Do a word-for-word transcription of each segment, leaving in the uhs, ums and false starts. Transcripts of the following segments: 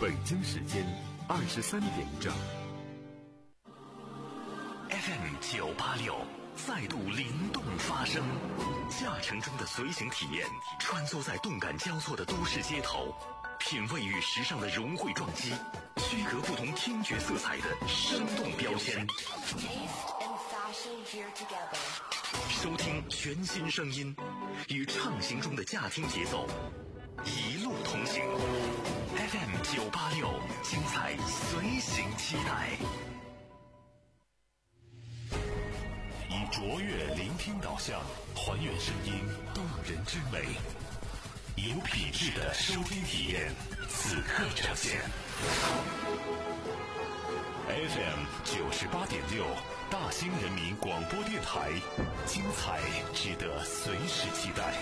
北京时间二十三点整。 F M 九八六再度灵动发声，驾乘中的随行体验，穿梭在动感交错的都市街头，品味与时尚的融汇撞击，区隔不同听觉色彩的生动标签。收听全新声音，与畅行中的驾听节奏，一路同行。F M 九八六，精彩随行期待。以卓越聆听导向，还原声音动人之美，有品质的收听体验，此刻呈现。F M 九十八点六，大兴人民广播电台，精彩值得随时期待。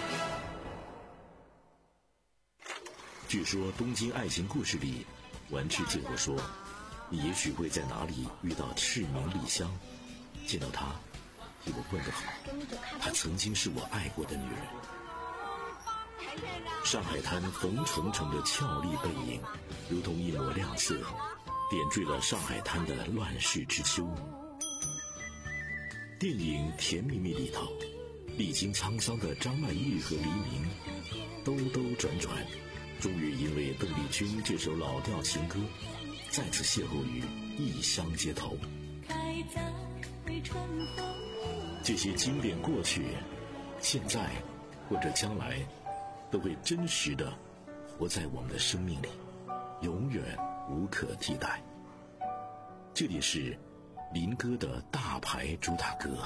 据说东京爱情故事里，丸治介过说，你也许会在哪里遇到赤名莉香，见到她替我问个好，她曾经是我爱过的女人。上海滩红澄澄的俏丽背影，如同一抹亮色，点缀了上海滩的乱世之秋。电影《甜蜜蜜》里头，历经沧桑的张曼玉和黎明兜兜转转，终于因为邓丽君这首老调情歌，再次邂逅于异乡街头。这些经典过去，现在或者将来，都会真实的活在我们的生命里，永远无可替代。这里是林哥的大牌主打歌。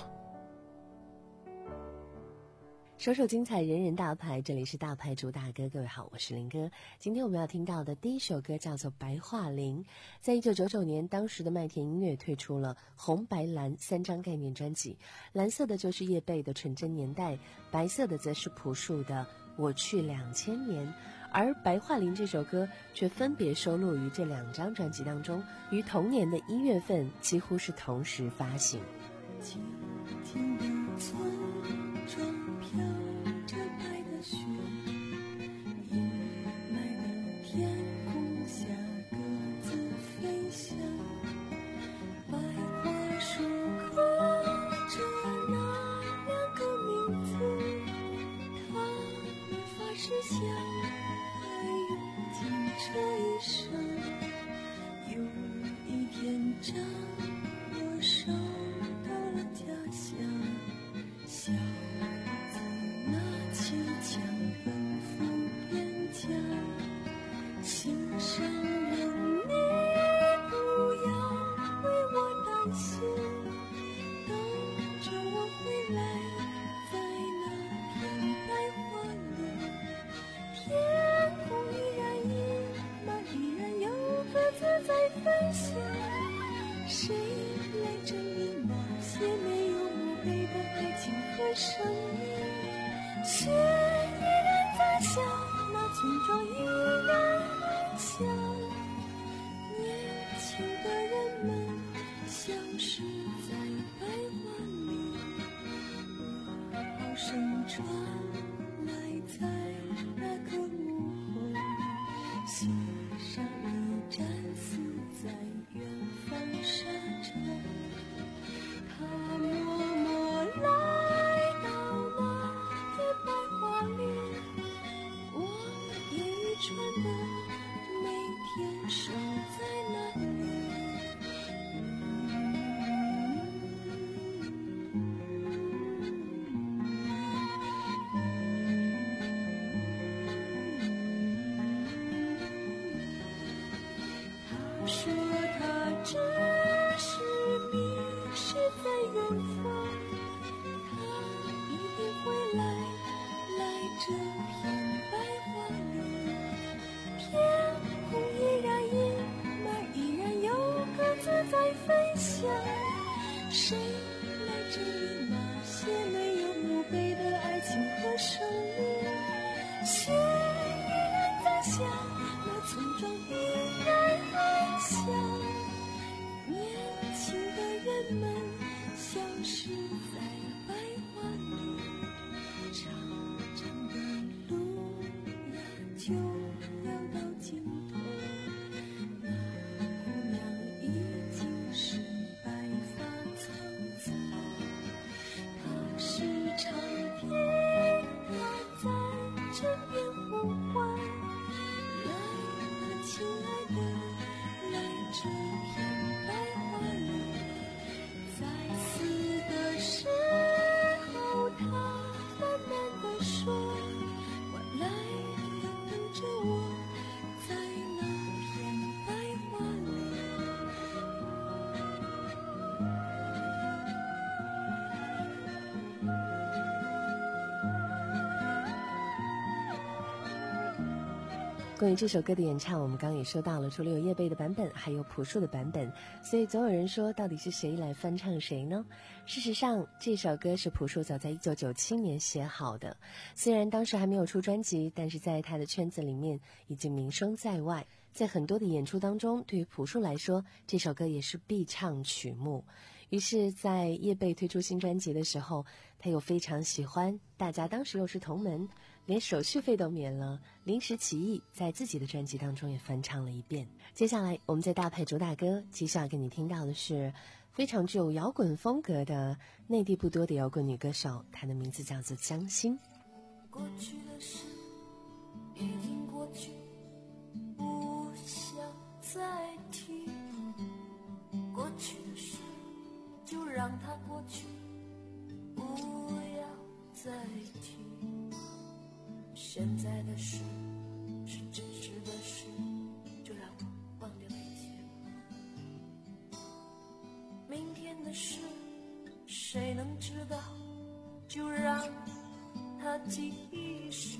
首首精彩，人人大牌，这里是大牌主打歌。各位好，我是林哥。今天我们要听到的第一首歌叫做《白桦林》。在一九九九年，当时的麦田音乐推出了红白蓝三张概念专辑，蓝色的就是叶蓓的《纯真年代》，白色的则是朴树的《我去两千年》，而《白桦林》这首歌却分别收录于这两张专辑当中，于同年的一月份几乎是同时发行。 静静的村庄飘着白的雪，阴霾的天空下各自飞翔，白桦树刻着那两个名字，它无法实现，还用尽这一生。有一天将我收到了家乡，小子拿起枪奔赴边疆，心上人你不要为我担心，等着我回来，在那片白桦林，天空依然阴霾，依然有鸽子在飞翔，谁来证明那些没有墓碑的爱情和生命？雪依然在下，那村庄依然安详，年轻的人们消失在白桦林，炮声传来在那个午后，写上一战死在远方沙洲。他默默来到那片白桦林，我也愚蠢的每天守在那里。他说他只是迷失在远方，他一定会来，来这片白桦林，天空依然阴霾，依然有鸽子在飞翔，谁来证明那些没有墓碑的爱情和生命？雪依然在下，那村庄依然安详，年轻的人们消失在白桦林，长长的路呀就要到尽头。 关于这首歌的演唱，我们刚刚也说到了，除了有叶蓓的版本，还有朴树的版本，所以总有人说，到底是谁来翻唱谁呢？事实上，这首歌是朴树早在一九九七年写好的，虽然当时还没有出专辑，但是在他的圈子里面已经名声在外，在很多的演出当中，对于朴树来说，这首歌也是必唱曲目。于是在叶蓓推出新专辑的时候，他又非常喜欢，大家当时又是同门，连手续费都免了，临时起意在自己的专辑当中也翻唱了一遍。接下来我们在大派主打歌，接下来给你听到的是非常具有摇滚风格的内地不多的摇滚女歌手，她的名字叫做江心。 过去的事已经过去，不想再提，过去的事就让它过去，不要再提。现在的事是真实的事，就让我忘掉一切。明天的事谁能知道，就让它继续。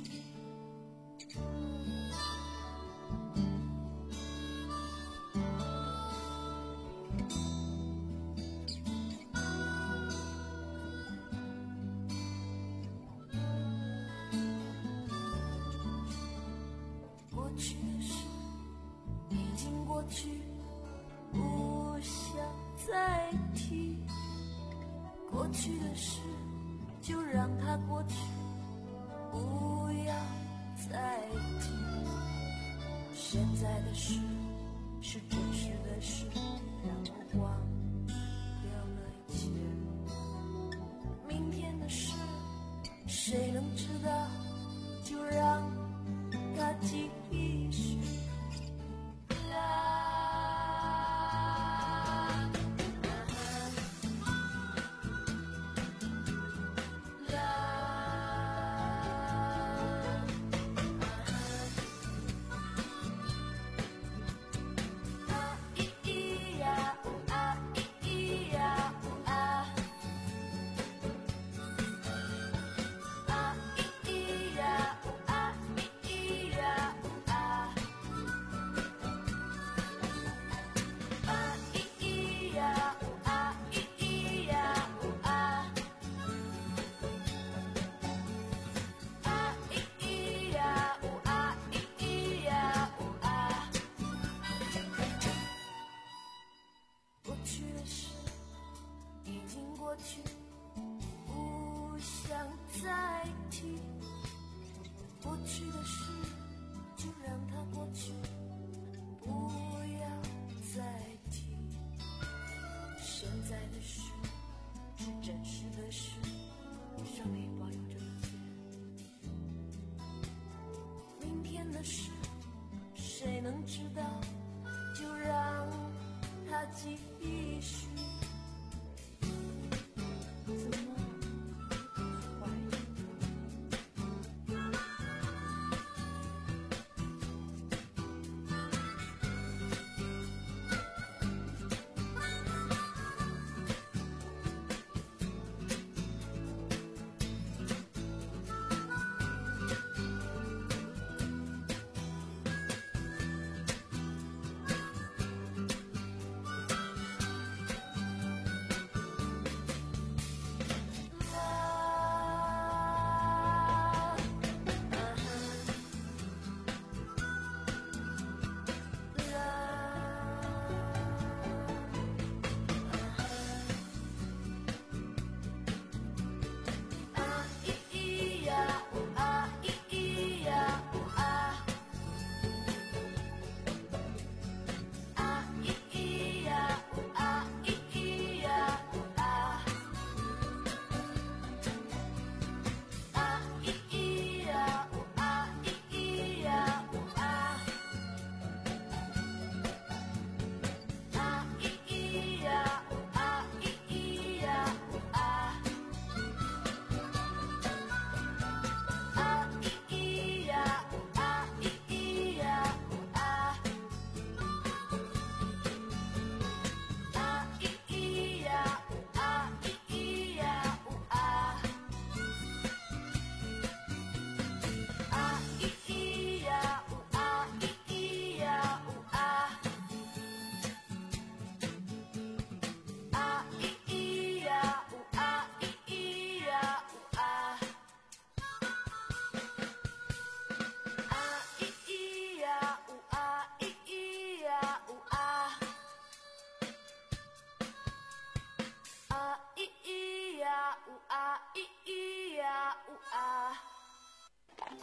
过去的事已经过去，不想再提。过去的事就让它过去，不要再提。现在的事是真实的事，让我忘掉了一切。明天的事谁能知道，就让它继续。啦再提过去的事，就让它过去，不要再提。现在的事是真实的事，上帝保佑着一切。明天的事谁能知道，就让它继续。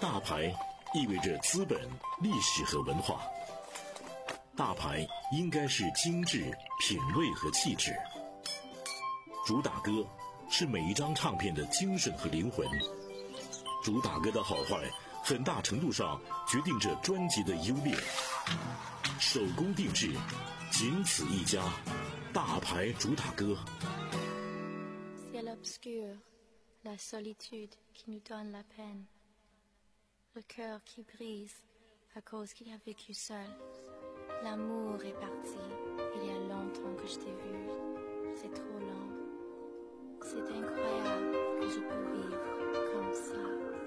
大牌意味着资本、历史和文化。大牌应该是精致、品味和气质。主打歌是每一张唱片的精神和灵魂。主打歌的好坏，很大程度上决定着专辑的优劣。手工定制，仅此一家，大牌主打歌。 Ciel obscur, la solitude qui nous donne la peine, le cœur qui brise à cause qu'il a vécu seul. L'amour est parti, il y a longtemps que je t'ai vu, c'est trop long. C'est incroyable que je peux vivre comme ça.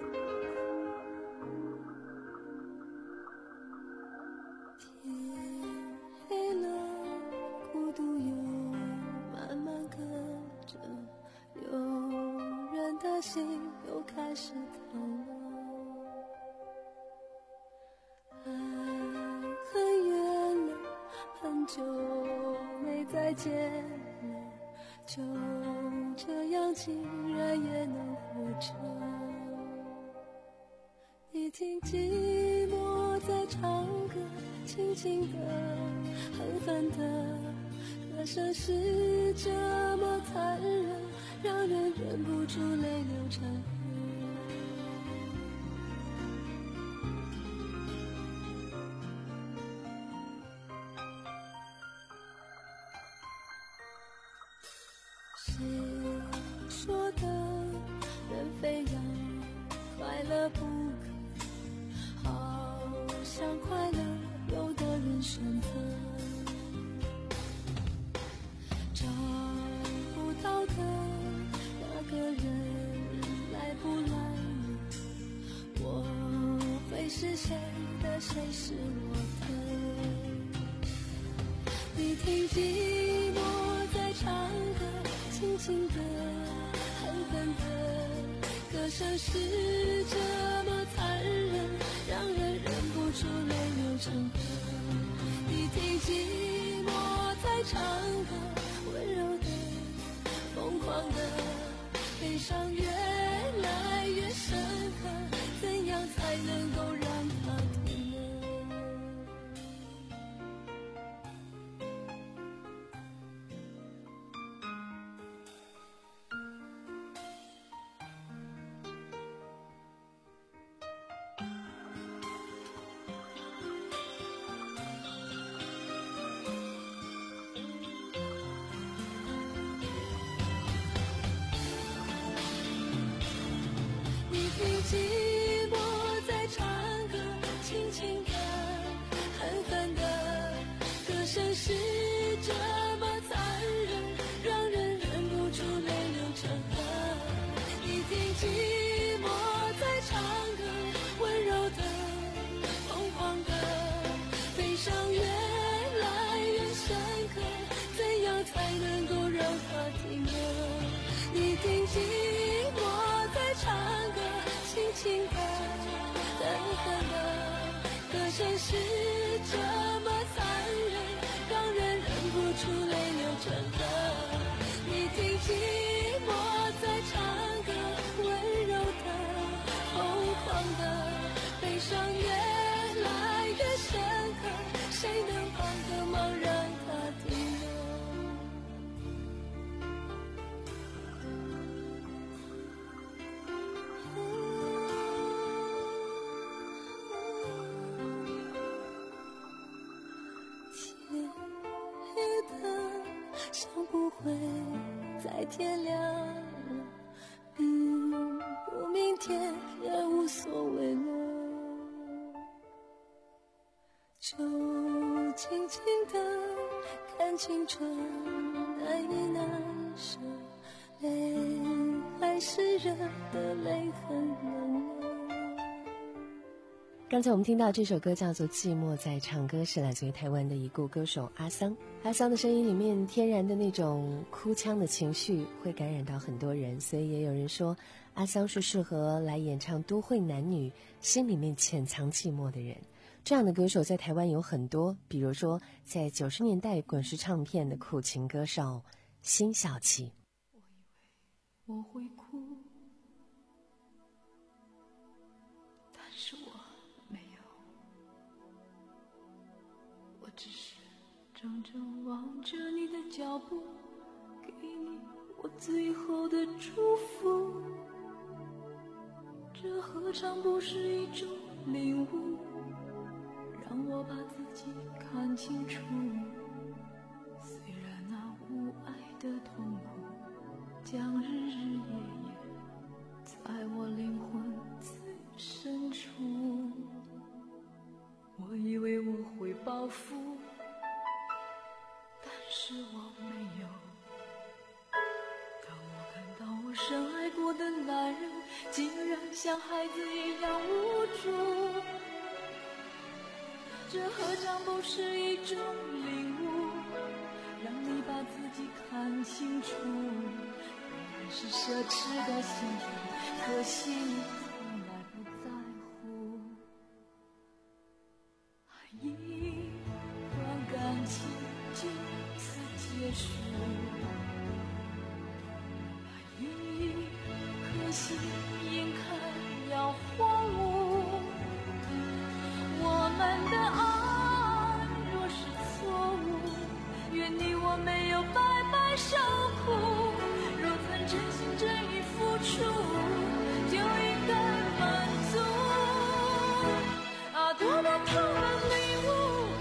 天黑了，孤独又慢慢跟着，有人的心又开始疼了。爱很远了，很久没再见了，就这样竟然也能活着。你听寂寞在唱歌，轻轻的，狠狠的，歌声是这么残忍，让人忍不住泪流成河。谁说的人非要快乐不可，好想快乐，有的人选择找不到的那个人来不来了，我会是谁的，谁是我的。你听寂寞在唱歌，轻轻的，狠狠的，歌声是这么残忍，让人忍不住泪流成河。你听寂寞在唱歌，温柔的，疯狂的，悲伤越来越深刻，怎样才能够让它停呢？寂寞在唱歌，轻轻的，狠狠的，歌声是这么残忍，让人忍不住泪流成河。你听寂寞在唱歌，温柔的，疯狂的，悲伤越来越深刻，怎样才能够让它停呢？你听寂寞在唱歌，轻轻的，狠狠的，歌声是这么残忍，让人忍不住泪流成河。你听寂寞在唱歌，温柔的，疯狂的，悲伤越来越深刻，谁能帮个忙让它停呢？像不会再天亮了，嗯，不明天也无所谓了，就轻轻的看青春难以难舍，泪还是热的，泪很冷了。 刚才我们听到这首歌叫做《寂寞在唱歌》，是来自于台湾的已故歌手阿桑。阿桑的声音里面天然的那种哭腔的情绪会感染到很多人，所以也有人说阿桑是适合来演唱都会男女心里面潜藏寂寞的人。这样的歌手在台湾有很多，比如说在九十年代滚石唱片的苦情歌手辛晓琪。 我以为我会哭，但只是怔怔望着你的脚步，给你我最后的祝福。这何尝不是一种领悟，让我把自己看清楚。虽然那无爱的痛苦将日日夜夜在我灵魂最深处，我以为我会报复，但是我没有。当我看到我深爱过的男人竟然像孩子一样无助，这何尝不是一种领悟，让你把自己看清楚。本来是奢侈的幸福，可惜你从来不在乎。一段感情就此结束，一颗心眼看要荒芜。我们的爱若是错误，愿你我没有白白受苦。若曾真心真意付出，就应该满足。啊，多么痛的领悟，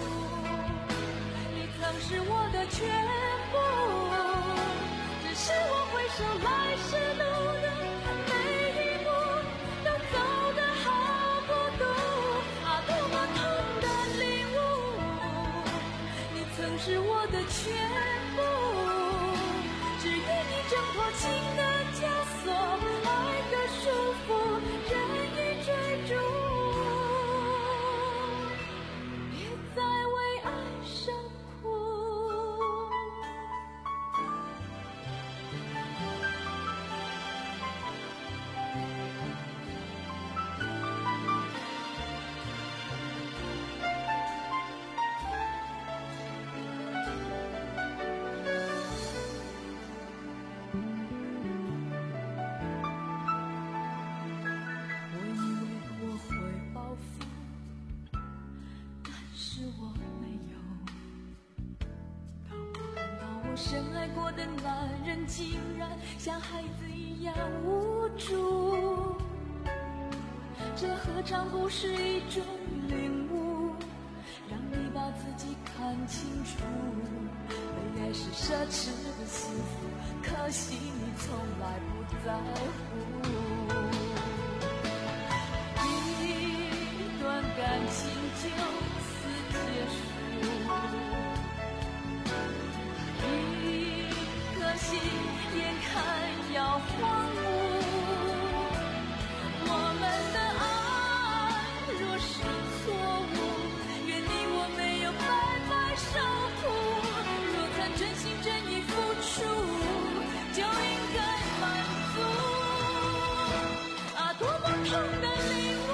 你曾是我的全部，只是我回首来时路的每一步都走得好孤独。啊，多么痛的领悟，你曾是我的全部，只愿你挣脱情的枷锁，爱的束缚，任意追逐，别再为爱受苦。我以为我会报复，但是我没有。当我看到我深爱过的男人竟然像孩子一样无助，这何尝不是一种领悟，让你把自己看清楚。被爱是奢侈的幸福，可惜你从来不在乎。一段感情就此结束，一颗心眼看要荒芜。我们的爱若是错误，愿你我没有白白受苦。若曾真心真意付出，就应该满足。啊，多么痛的领悟，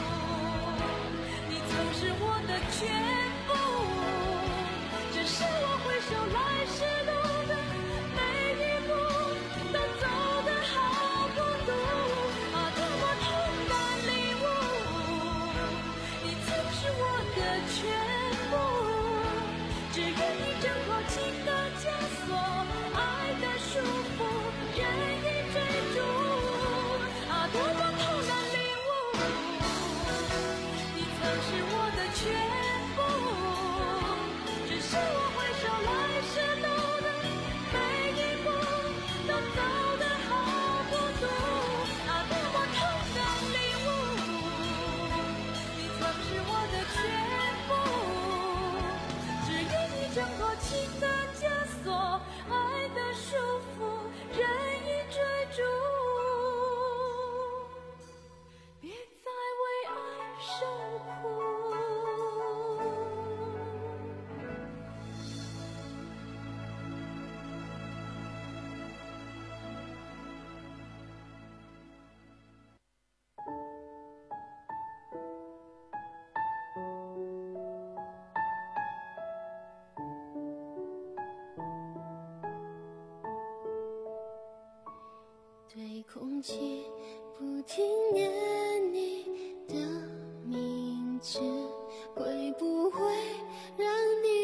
你曾是我的全部，只是我回首来时路的每一步都走得好孤独。啊，多么痛的领悟，你曾是我的全部，只愿你挣脱情的枷锁，爱的束缚，任意追逐。啊，多么痛的领悟，你曾是我的全部，只是我回首来时路的每一步都走得好孤独。啊，多么痛的领悟，你曾是我的全部，只愿你挣脱情的枷锁，爱的束缚，任意追逐，别再为爱受苦。 对空气不停念你的名字，会不会让你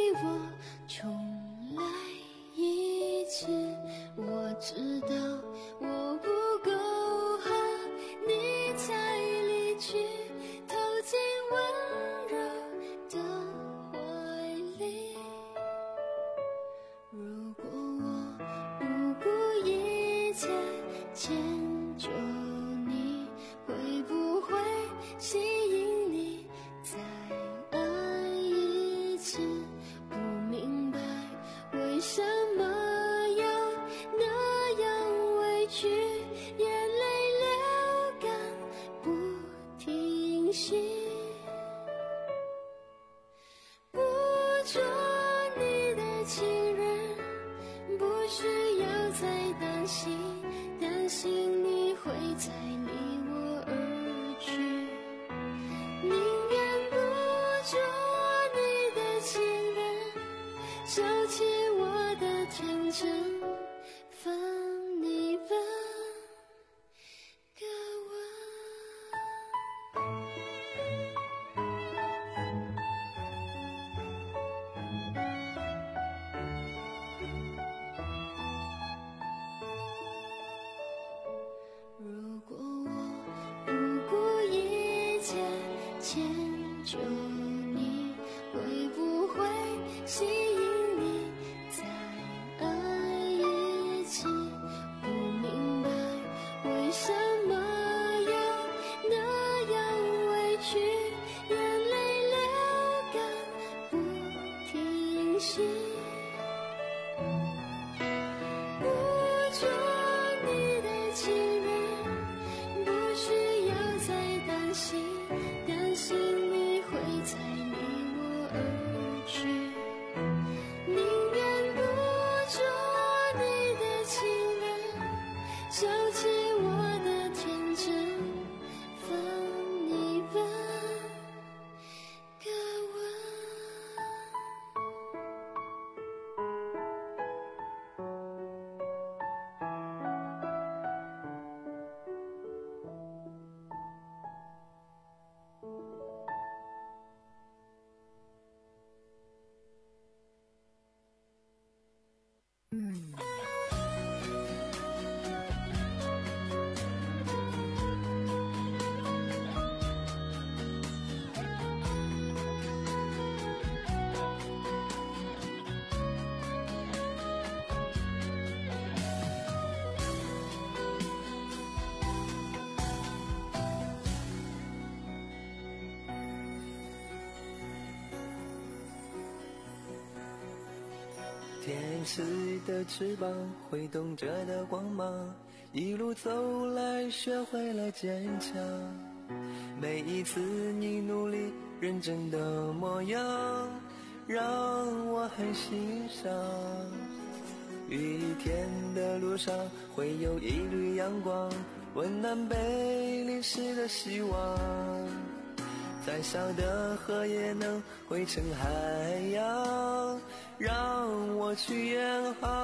的情人，不需要再担心，担心你会再离我而去，宁愿不做你的情人，收起我的天真，放你吧，给我。如果我不顾一切迁就你，会不会吸引你再爱一次？不明白为什么要那样委屈，眼泪流干不停息。不做你的情人，不需要再担心，担心你会再离我而去，宁愿不做你的情人，收起我的天真，放你吧，给我。 天使的翅膀挥动着的光芒，一路走来学会了坚强，每一次你努力认真的模样让我很欣赏。雨天的路上会有一缕阳光，温暖被淋湿的希望，再小的河也能汇成海洋，让我去远航。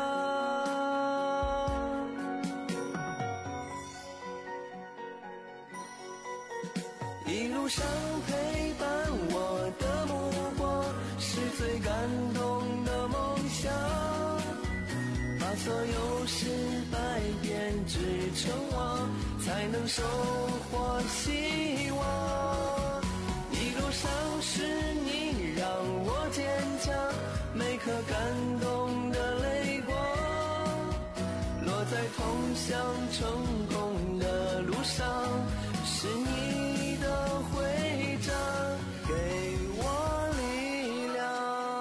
一路上陪伴我的目光，是最感动的梦想，把所有失败变至成王，才能收获希望。一路上是你让我坚强，每颗感动的泪光，落在通向成功的路上，是你的徽章，给我力量。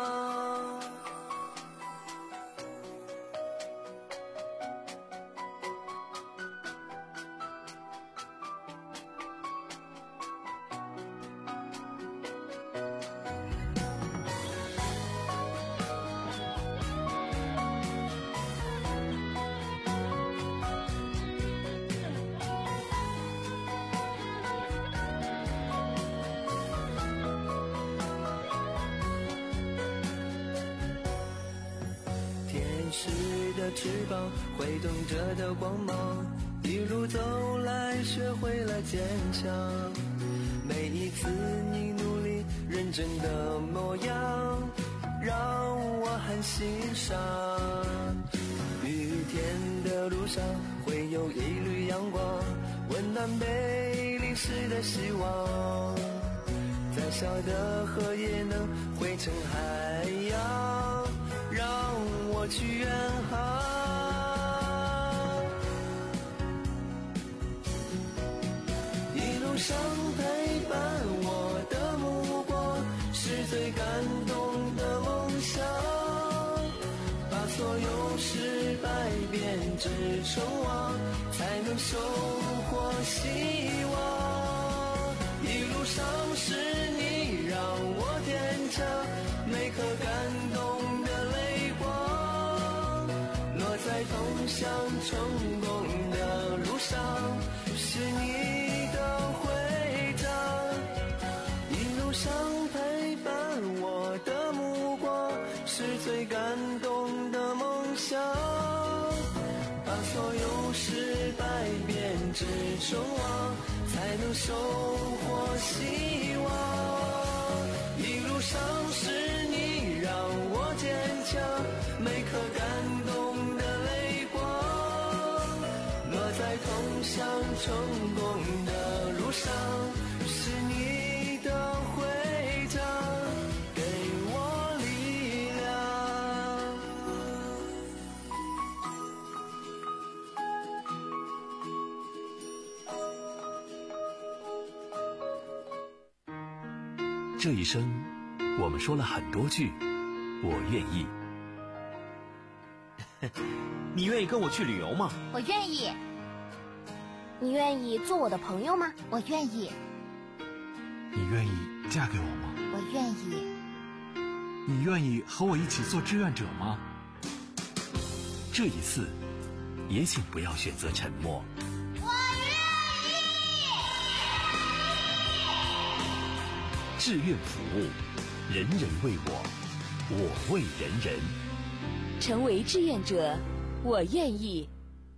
天使的翅膀挥动着的光芒，一路走来学会了坚强，每一次你努力认真的模样让我很欣赏。雨天的路上会有一缕阳光，温暖被淋湿的希望，再小的河也能汇成海洋，让我去远航。一路上陪伴我的目光，是最感动的梦想，把所有失败变至成王，才能收获希望。一路上是你让我坚强，每颗感动的泪向成功的路上，是你的徽章。一路上陪伴我的目光，是最感动的梦想。把所有失败变成成王，才能收获希望。一路上是你让我坚强，每颗感动的泪光，落在通向成功的路上，是你的徽章，给我力量。这一生我们说了很多句我愿意。 你愿意跟我去旅游吗？ 我愿意。你愿意做我的朋友吗？我愿意。 你愿意嫁给我吗？ 我愿意。 你愿意和我一起做志愿者吗？ 这一次也请不要选择沉默。 我愿意。 志愿服务，人人为我，我为人人。 成为志愿者，我愿意。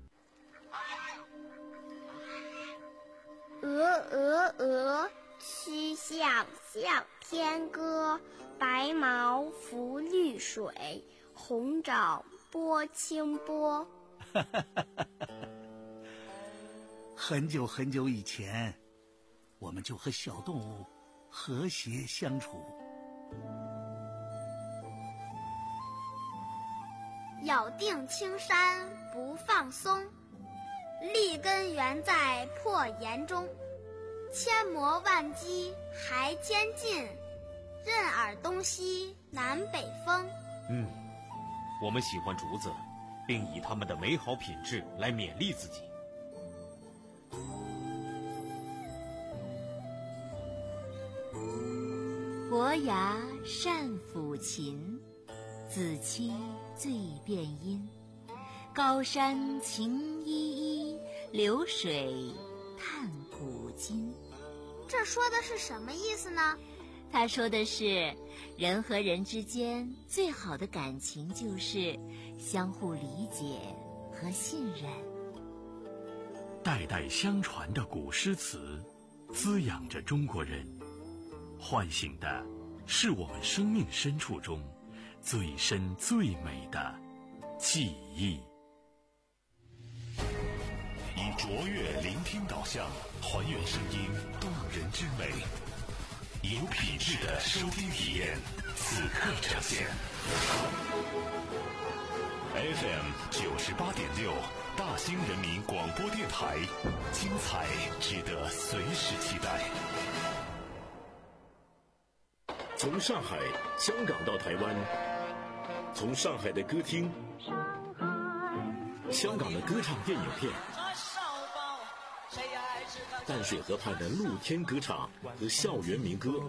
鹅鹅鹅，曲项向天歌。白毛浮绿水，红掌拨清波。 很久很久以前，我们就和小动物和谐相处。 咬定青山不放松，立根原在破岩中。千磨万击还坚劲，任尔东西南北风。 嗯，我们喜欢竹子，并以它们的美好品质来勉励自己。 伯牙善抚琴，子期最辨音。高山晴依依，流水叹古今。 这说的是什么意思呢？ 他说的是，人和人之间最好的感情就是相互理解和信任。 代代相传的古诗词，滋养着中国人，唤醒的是我们生命深处中最深最美的记忆。以卓越聆听导向，还原声音动人之美，有品质的收听体验，此刻呈现。F M 九十八点六，大兴人民广播电台，精彩值得随时期待。 从上海、香港到台湾，从上海的歌厅、香港的歌唱电影片，淡水河畔的露天歌唱和校园民歌，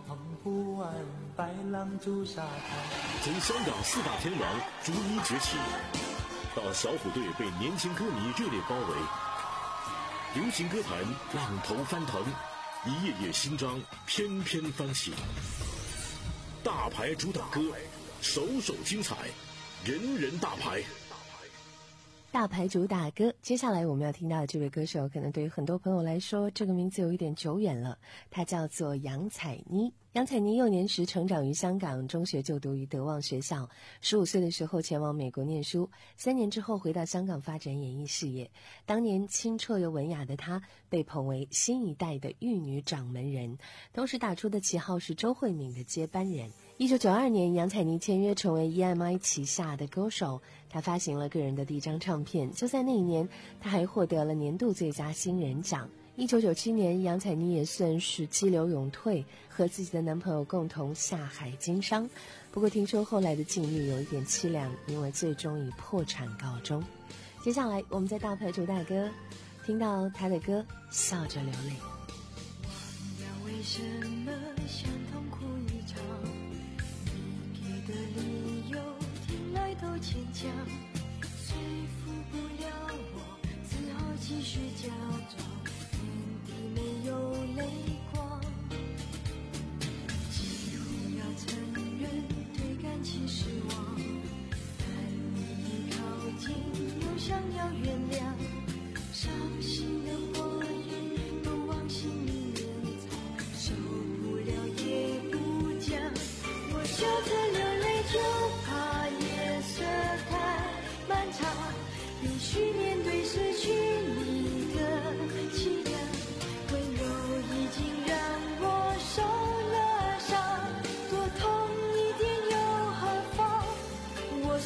从香港四大天王逐一崛起，到小虎队被年轻歌迷热烈包围，流行歌坛浪头翻腾，一页页新章翩翩翻起。大牌主打歌，首首精彩，人人大牌。 大牌主打歌，接下来我们要听到的这位歌手，可能对于很多朋友来说，这个名字有一点久远了。他叫做杨采妮。杨采妮幼年时成长于香港，中学就读于德望学校，十五岁的时候前往美国念书，三年之后回到香港发展演艺事业。当年清澈又文雅的她，被捧为新一代的玉女掌门人，同时打出的旗号是周慧敏的接班人。一九九二年，杨采妮签约成为 E M I 旗下的歌手，她发行了个人的第一张唱片。就在那一年，她还获得了年度最佳新人奖。一九九七年，杨采妮也算是激流勇退，和自己的男朋友共同下海经商。不过听说后来的境遇有一点凄凉，因为最终以破产告终。接下来我们在大牌主打歌听到她的歌《笑着流泪》。 为什么想痛哭一场？你给的理由听来都牵强，说服不了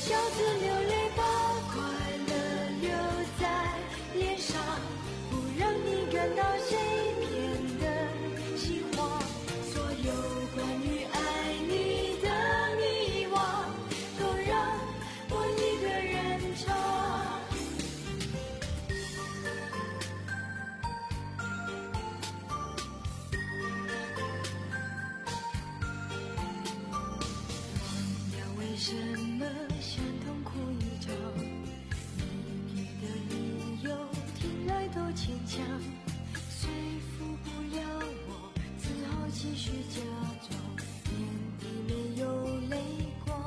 笑着流泪，把快乐留在脸上，不让你感到谁变得心慌。所有关于爱你的迷惘，都让我一个人唱。忘掉为什么想痛哭一场，你给的理由听来都牵强，说服不了我，只好继续假装，眼底没有泪光，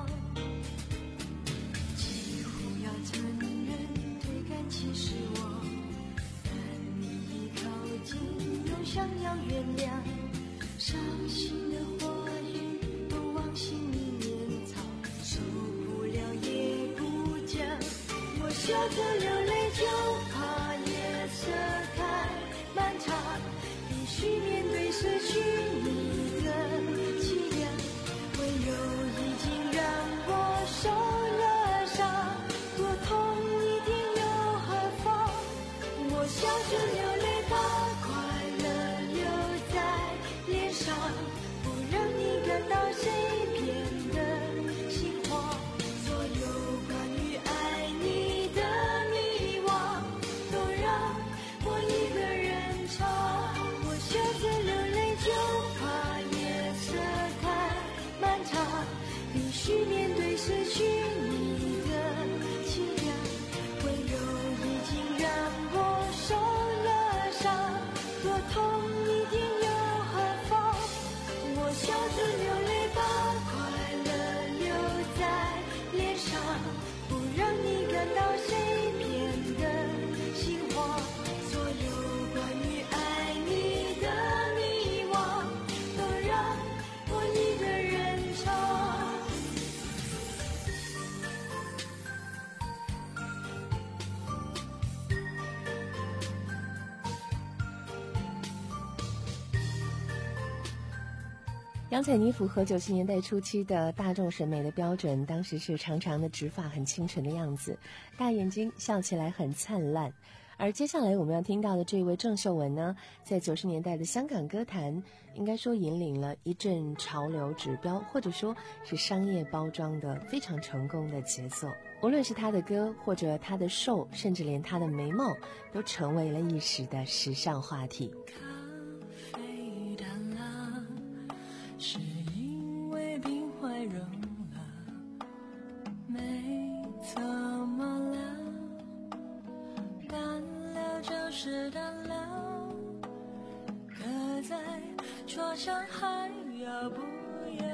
几乎要承认对感情失望，但你一靠近又想要原谅，伤心的话语都往心里面藏，受不了也不讲，我笑着流泪，就怕夜色太漫长，必须面对失去你的凄凉，温柔已经让我受了伤，多痛一点又何妨，我笑着流泪，把快乐留在脸上，不让你感到谁变得心慌，所有关于爱你的迷惘，都让我一个人唱，我笑着流泪，就怕夜色太漫长，必须面对失去你的凄凉，温柔已经让我受了伤，多痛一点又何妨，我笑着流泪，把快乐留在脸上，不让你感到谁变得心慌，所有关于爱你的迷惘，都让我一个人唱。 杨采妮符合九十年代初期的大众审美的标准，当时是长长的直发，很清纯的样子，大眼睛，笑起来很灿烂。而接下来我们要听到的这位郑秀文呢，在九十年代的香港歌坛，应该说引领了一阵潮流指标，或者说是商业包装的非常成功的节奏。无论是她的歌，或者她的瘦，甚至连她的眉毛，都成为了一时的时尚话题。 咖啡淡了，是因为冰块融了，没怎么了，淡了就是淡了，搁在桌上还要不要？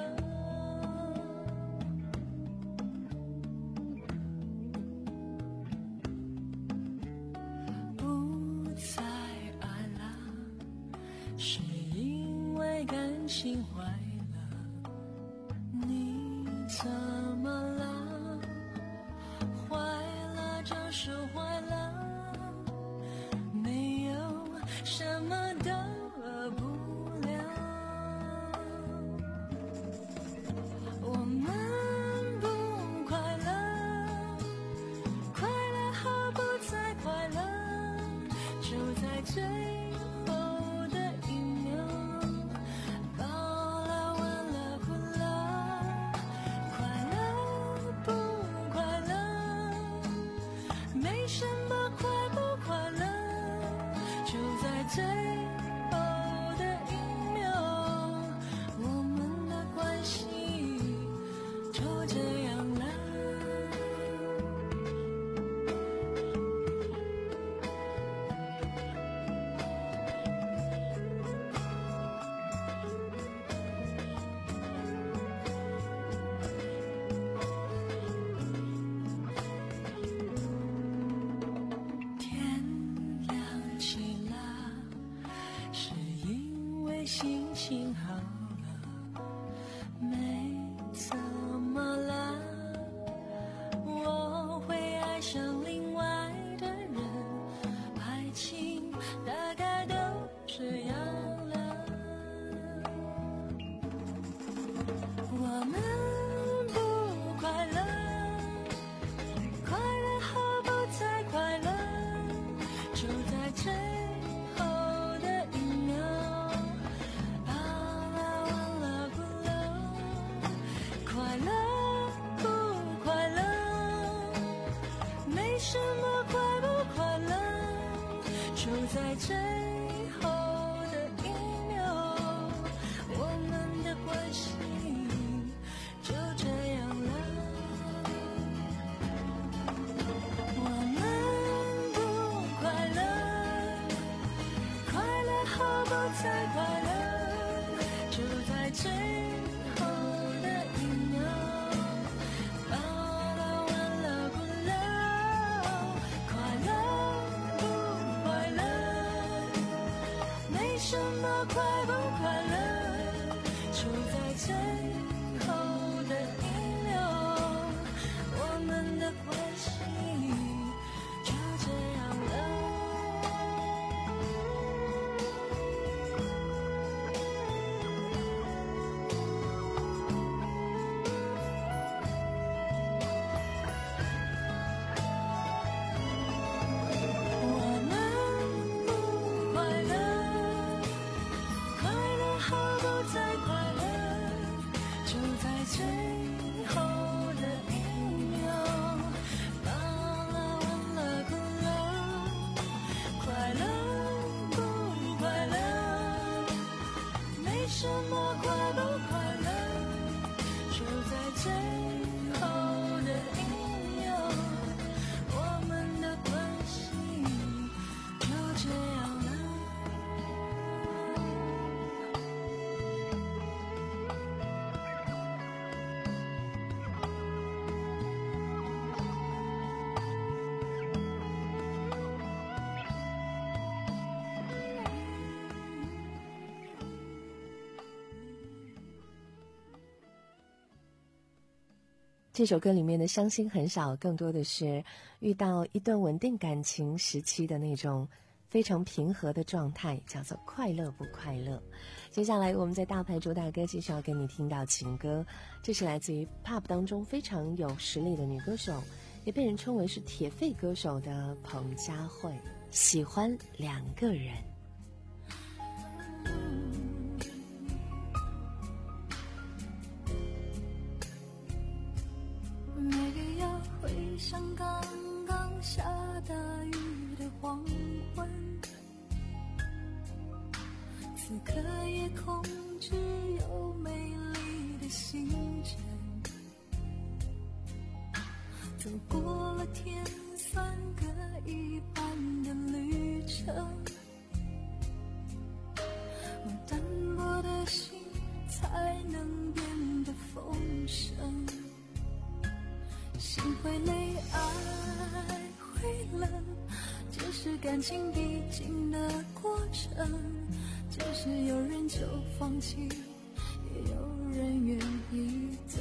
不再爱了，是因为感情坏了，你怎么了？坏了就是坏了，没有什么大不了。我们不快乐，快乐和不再快乐，就在最后的一秒，饱了完了哭了，快乐不快乐，没什么快不快乐，就在最后的一秒，我们的关系就这样了。天亮起了，是因为心情好了，没怎么了，我会爱上另外的人，爱情大概都这样了。我们不快乐， 在最后的一秒，我们的关系就这样了。我们不快乐，快乐后不再快乐，就在最后的一秒，到了完了不了，快乐不快乐，没什么快不快乐，就在最后的一秒，我们的关系就这样了。我们不快乐，快乐后不再快乐，就在最后的一秒，到了完了不了，快乐不快乐，没什么快不快乐，就在最后的一秒，我们的关系就这样了。 这首歌里面的伤心很少，更多的是遇到一段稳定感情时期的那种非常平和的状态，叫做快乐不快乐。接下来我们在大牌主打歌继续要跟你听到情歌，这是来自于 pop 当中非常有实力的女歌手，也被人称为是铁肺歌手的彭佳慧，喜欢两个人。 Maybe 要回想刚刚下大雨的黄昏，此刻夜空只有美丽的星辰，走过了天算各一半的旅程，我单薄的心才能变得丰盛，心会累，爱会冷，这是感情必经的过程，就是有人就放弃，也有人愿意再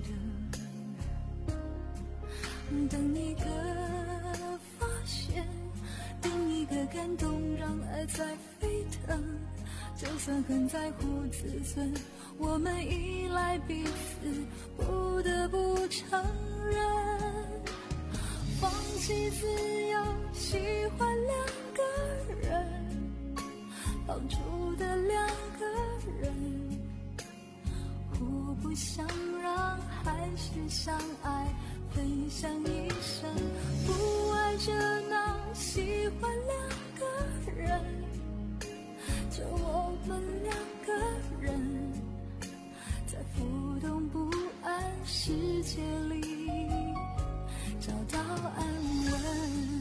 等，等一个发现，等一个感动，让爱再沸腾，就算很在乎自尊，我们依赖彼此，不得不承认，放弃自由，喜欢两个人，放逐的两个人，互不相让，还是相爱，分享一生，不爱热闹，喜欢两个人，就我们两个人，在浮动不安世界里找到安稳。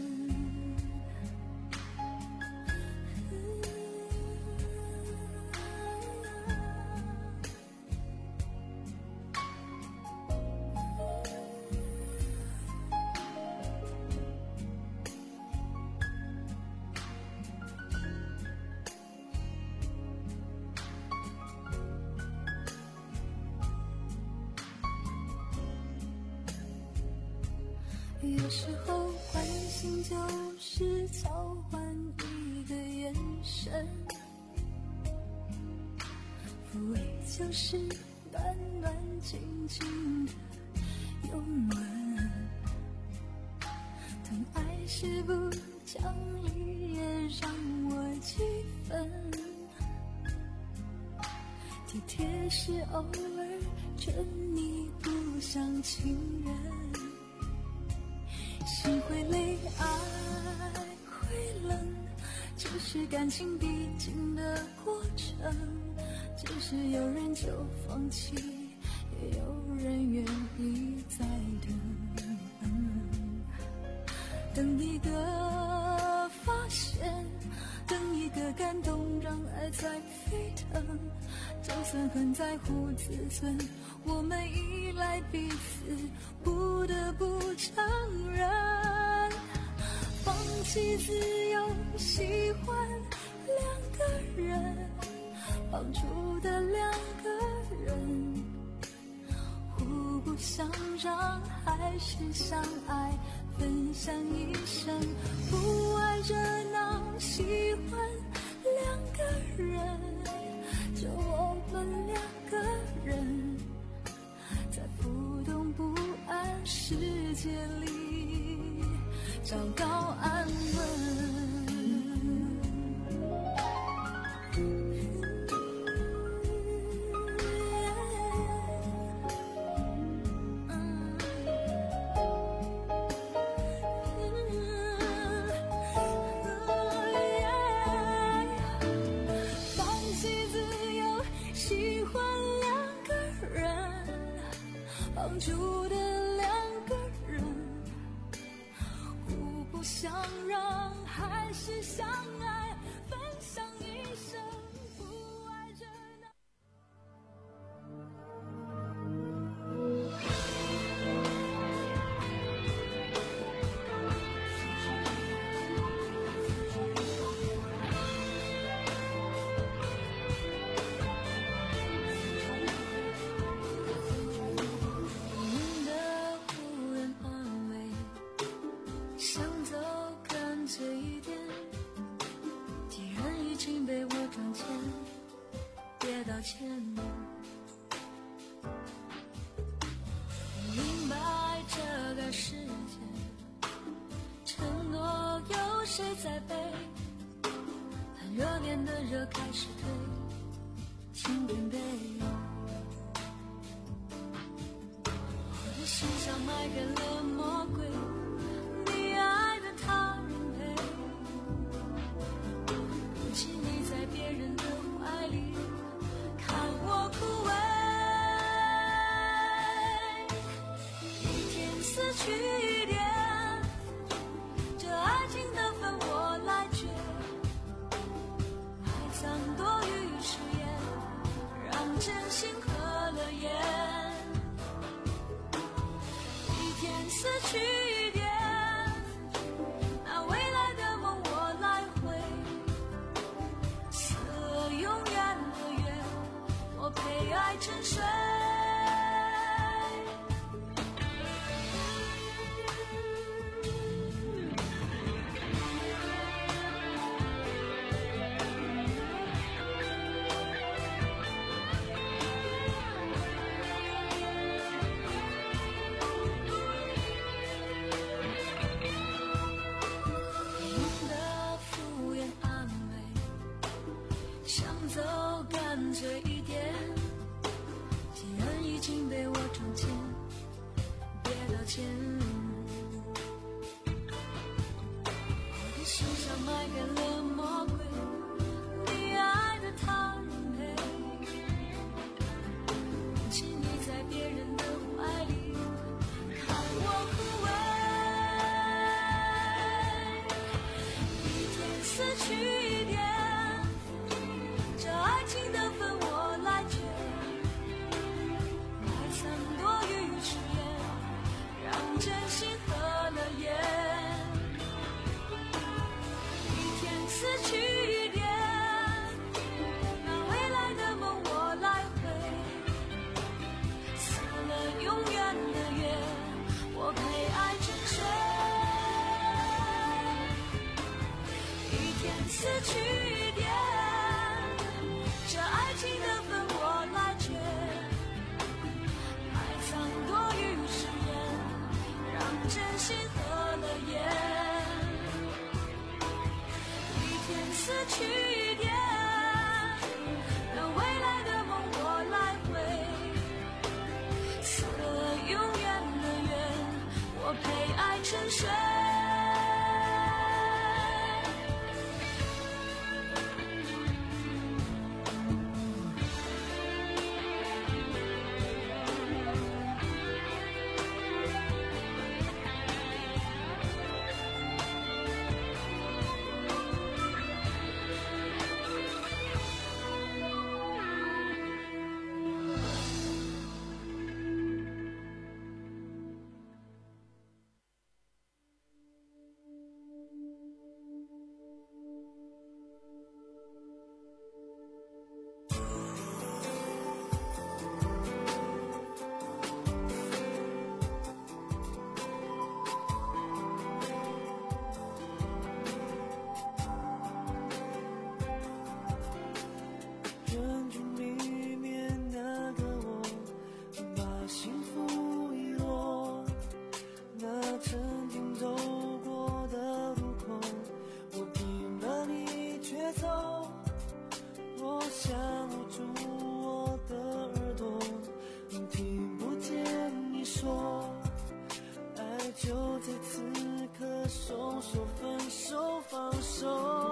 有时候关心就是交换一个眼神，抚慰就是暖暖静静的拥吻，疼爱是不讲理也让我气愤，体贴是偶尔宠你不像情人，心会累，爱会冷， 只是感情必经的过程，只是有人就放弃，也有人愿意再等，等一个发现，等一个感动，让爱在沸腾。就算很在乎自尊，我们依赖彼此，不得不承认，放弃自由，喜欢两个人，绑住的两个人，互不相让，还是相爱，分享一生，不爱热闹，喜欢两个人，就我们两个人，在浮动不安世界里找到安稳。绑住的两个人，互不相让，还是相爱，分享一生，不爱热闹。道歉，明白这个世界，承诺有谁在背？当热恋的热开始退，请准备。我的心像卖给了魔鬼，你爱的他人陪，不请你在别人的怀里。看我枯萎，一天死去一点，这爱情的分我来决，爱藏多于誓言，让真心合了眼，一天死去一点，那未来的梦我来回，死了永远的约，我陪爱沉睡。你的敷衍安慰，想走干脆一点，既然已经被我撞见，别道歉。我的心像卖给了魔鬼，你爱的他人陪，请你在别人的怀里看我枯萎，一天死去一点，这爱情的分我来决，爱藏多于誓言，让真心合了眼，一天死去一点，那未来的梦我来回，死了永远的约，我陪爱沉睡，一天死去一点，这爱情的分我来决，爱藏多于誓言，让真心合了眼，一天死去一点，让未来的梦我来回，死了永远的约，我陪爱沉睡。 的手说分手放手，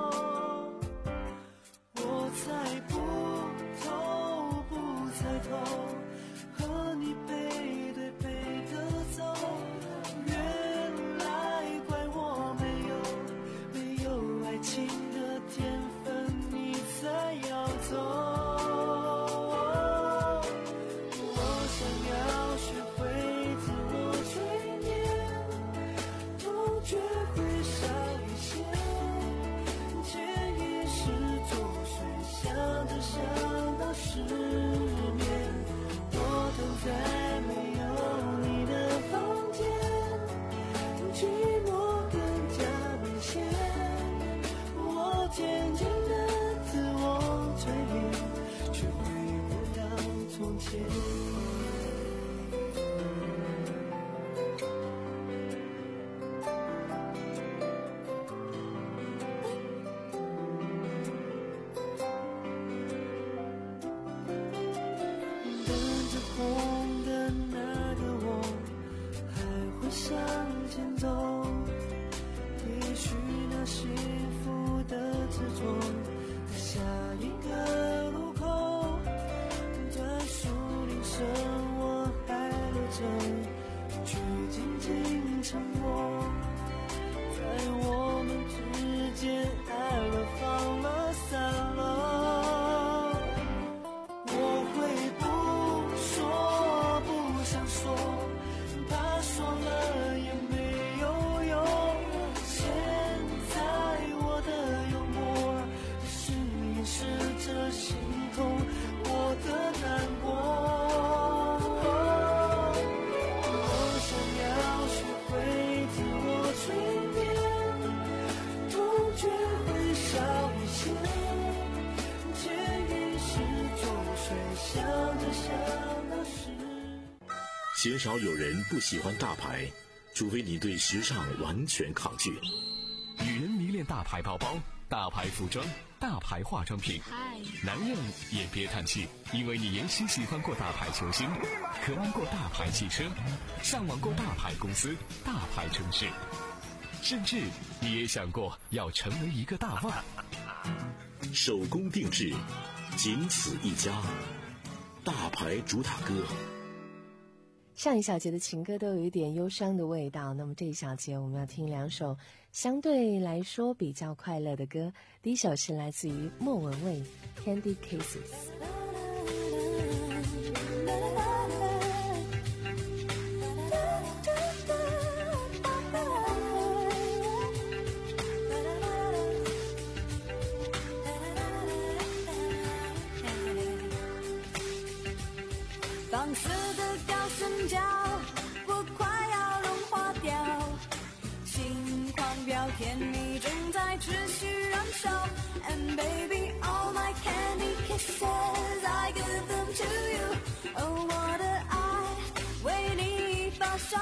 我才不头不抬头，和你背对背的走，原来怪我没有没有爱情的天分，你才要走。 鲜少有人不喜欢大牌，除非你对时尚完全抗拒。 女人迷恋大牌包包、大牌服装、大牌化妆品，男人也别叹气，因为你也许喜欢过大牌球星，渴望过大牌汽车，向往过大牌公司、大牌城市，甚至你也想过要成为一个大腕。 手工定制，仅此一家，大牌主打歌。 上一小节的情歌都有一点忧伤的味道，那么这一小节我们要听两首相对来说比较快乐的歌。第一首是来自于莫文蔚 Candy Kisses。 放肆的高声叫，我快要融化掉，心狂飙，甜蜜正在持续燃烧。And baby, all my candy kisses, I give them to you. Oh, 我的爱为你发烧，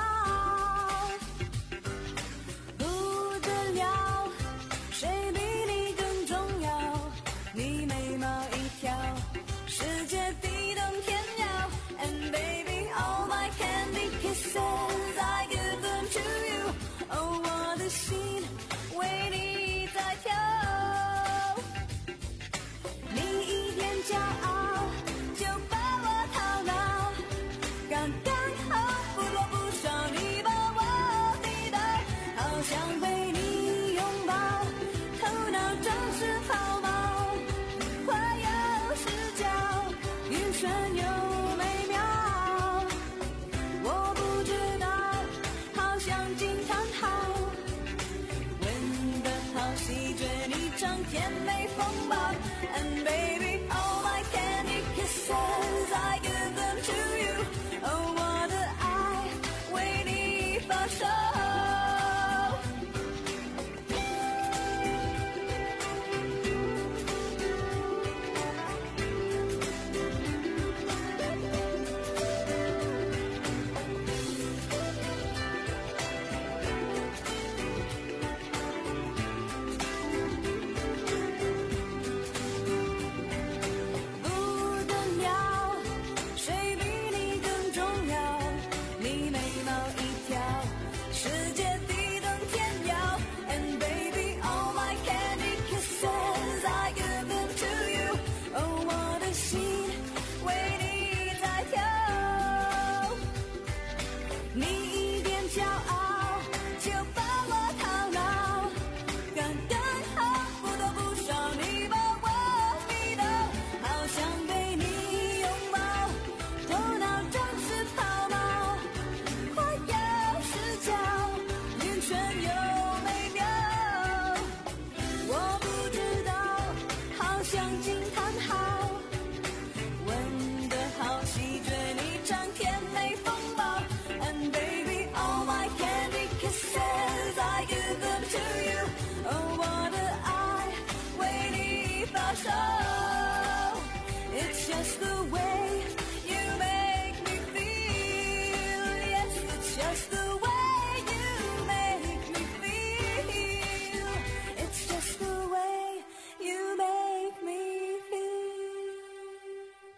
不得了，谁比你更重要？你眉毛一挑，世界地动天摇。And baby, all my candy kisses, I give them to you. Oh, 我的心为你在跳，你一点骄傲就把我套牢，刚刚好不多不少，你把我逼倒，好想被你拥抱，头脑真是抛锚，快要失焦，晕眩又甜美风暴 And baby, all my candy kisses, I give them to you. Oh, 我的爱为你发烧。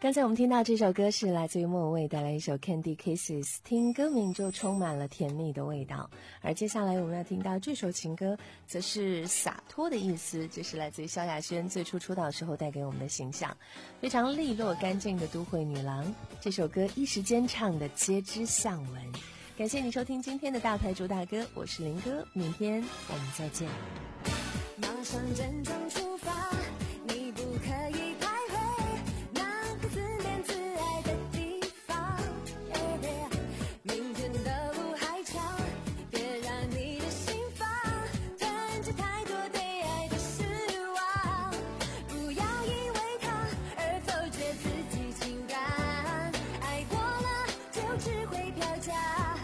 刚才我们听到这首歌是来自于莫文蔚带来一首 Candy Kisses， 听歌名就充满了甜蜜的味道。而接下来我们要听到这首情歌则是洒脱的意思，这是来自于萧亚轩最初出道时候带给我们的形象，非常利落干净的都会女郎。这首歌一时间唱的皆知巷闻。感谢你收听今天的大牌主打歌，我是林哥，明天我们再见。 马上真正出发，你不可以徘徊，那个自恋自爱的地方。明天的路还长，别让你的心房囤积太多对爱的失望。不要因为他而否决自己情感，爱过了就只会飘假。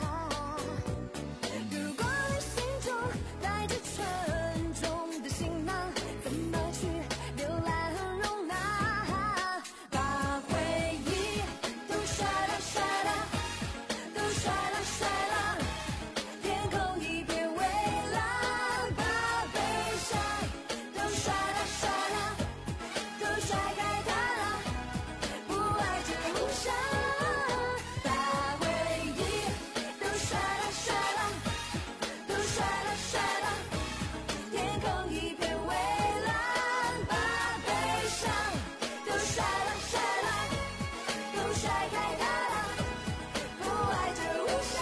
如果你心中带着沉重的行囊，怎么去浏览和容纳？把回忆都甩了甩了，都甩了甩了，天空一片蔚蓝。把悲伤都甩了甩了，都甩开它了，不爱这无声。把回忆都甩了甩了，都甩了甩了，天空一片蔚蓝。把悲伤都甩了甩了，都甩开它了，不爱这无声。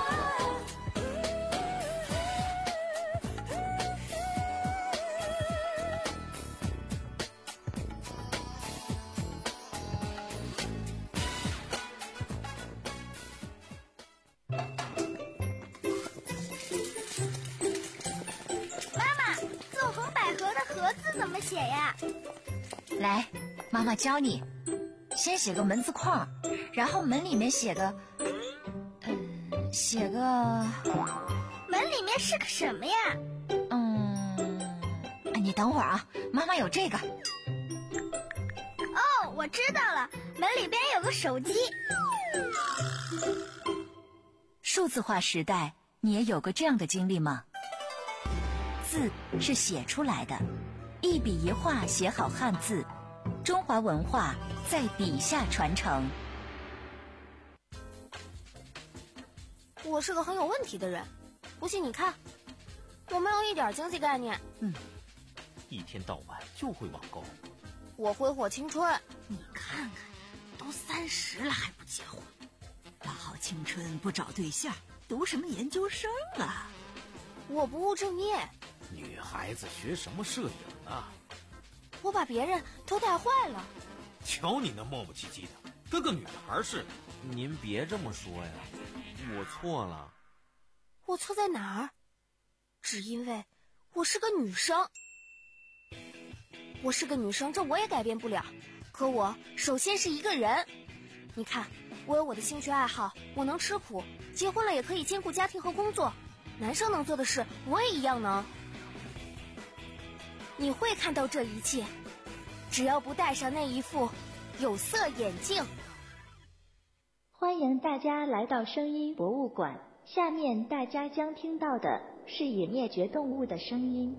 妈妈，纵横捭阖的阖字怎么写呀？ 来，妈妈教你，先写个门字框，然后门里面写个，嗯，写个， 门里面是个什么呀？ 嗯，哎你等会儿啊，妈妈有这个。 哦，我知道了，门里边有个手机。 数字化时代，你也有过这样的经历吗？字是写出来的，一笔一画写好汉字，中华文化在笔下传承。 我是个很有问题的人，不信你看，我没有一点经济概念。 嗯，一天到晚就会网购。 我挥霍青春。 你看看，都三十了还不结婚，大好青春不找对象，读什么研究生啊？ 我不务正业。 女孩子学什么摄影啊？ 我把别人都带坏了。 瞧你那磨磨唧唧的，跟个女孩似的。 您别这么说呀，我错了。 我错在哪儿？只因为我是个女生。我是个女生，这我也改变不了。可我首先是一个人。你看，我有我的兴趣爱好，我能吃苦，结婚了也可以兼顾家庭和工作。男生能做的事，我也一样能。你会看到这一切，只要不戴上那一副有色眼镜。 欢迎大家来到声音博物馆，下面大家将听到的是已灭绝动物的声音。